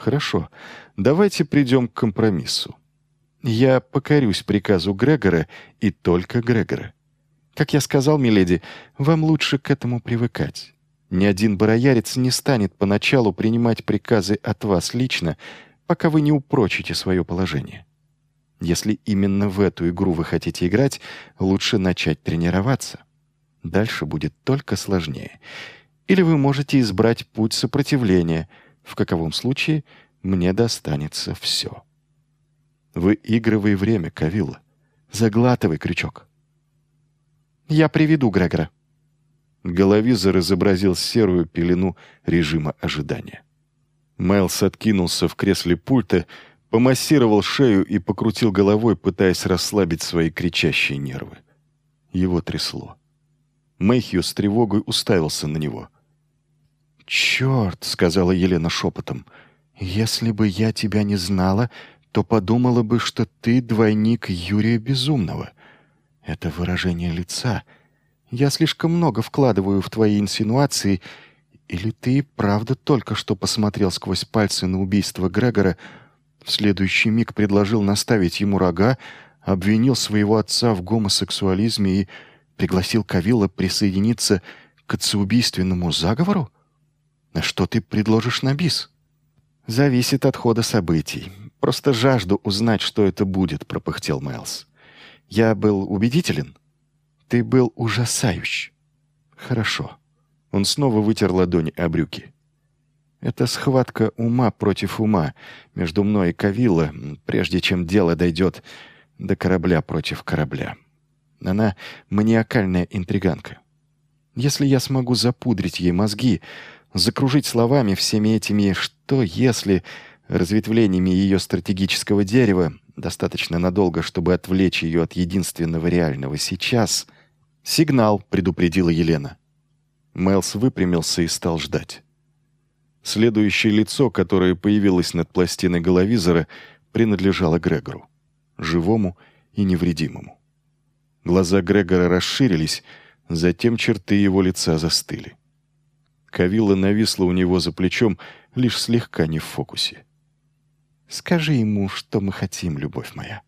Хорошо, давайте придем к компромиссу. Я покорюсь приказу Грегора и только Грегора. Как я сказал, миледи, вам лучше к этому привыкать. Ни один бароярец не станет поначалу принимать приказы от вас лично, пока вы не упрочите свое положение. Если именно в эту игру вы хотите играть, лучше начать тренироваться. Дальше будет только сложнее. Или вы можете избрать путь сопротивления, в каковом случае мне достанется все. Выигрывай время, Кавилла. Заглатывай крючок. Я приведу Грегора. Головизор изобразил серую пелену режима ожидания. Майлз откинулся в кресле пульта, помассировал шею и покрутил головой, пытаясь расслабить свои кричащие нервы. Его трясло. Мэйхью с тревогой уставился на него. «Черт!» — сказала Елена шепотом. «Если бы я тебя не знала, то подумала бы, что ты двойник Юрия Безумного. Это выражение лица. Я слишком много вкладываю в твои инсинуации. Или ты правда только что посмотрел сквозь пальцы на убийство Грегора, в следующий миг предложил наставить ему рога, обвинил своего отца в гомосексуализме и пригласил Кавилла присоединиться к отцеубийственному заговору? А что ты предложишь на бис?» «Зависит от хода событий. Просто жажду узнать, что это будет», — пропыхтел Майлз. «Я был убедителен?» «Ты был ужасающий». «Хорошо». Он снова вытер ладони о брюки. «Это схватка ума против ума между мной и Кавилла, прежде чем дело дойдет до корабля против корабля. Она маниакальная интриганка. Если я смогу запудрить ей мозги, закружить словами всеми этими «что если» разветвлениями ее стратегического дерева, достаточно надолго, чтобы отвлечь ее от единственного реального сейчас. «Сигнал», — предупредила Елена. Майлз выпрямился и стал ждать. Следующее лицо, которое появилось над пластиной головизора, принадлежало Грегору, живому и невредимому. Глаза Грегора расширились, затем черты его лица застыли. Кавилла нависла у него за плечом, лишь слегка не в фокусе. «Скажи ему, что мы хотим, любовь моя».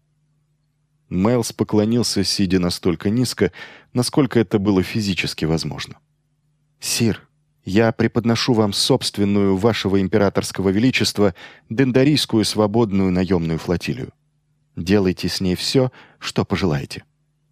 Майлз поклонился, сидя настолько низко, насколько это было физически возможно. «Сир, я преподношу вам собственную вашего императорского величества дендарийскую свободную наемную флотилию. Делайте с ней все, что пожелаете».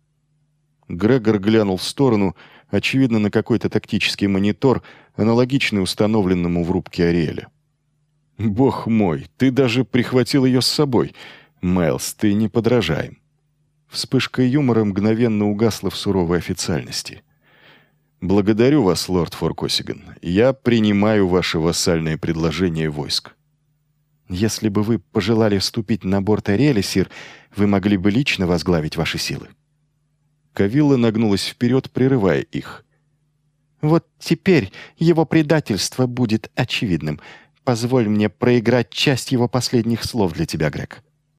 Грегор глянул в сторону, очевидно, на какой-то тактический монитор, аналогичный установленному в рубке Ариэля. «Бог мой, ты даже прихватил ее с собой. Майлз, ты не подражаем». Вспышка юмора мгновенно угасла в суровой официальности. «Благодарю вас, лорд Форкосиган. Я принимаю ваше вассальное предложение войск». «Если бы вы пожелали вступить на борт Ариэля, сир, вы могли бы лично возглавить ваши силы». Кавилла нагнулась вперед, прерывая их. «Вот теперь его предательство будет очевидным. Позволь мне проиграть часть его последних слов для тебя, Грег».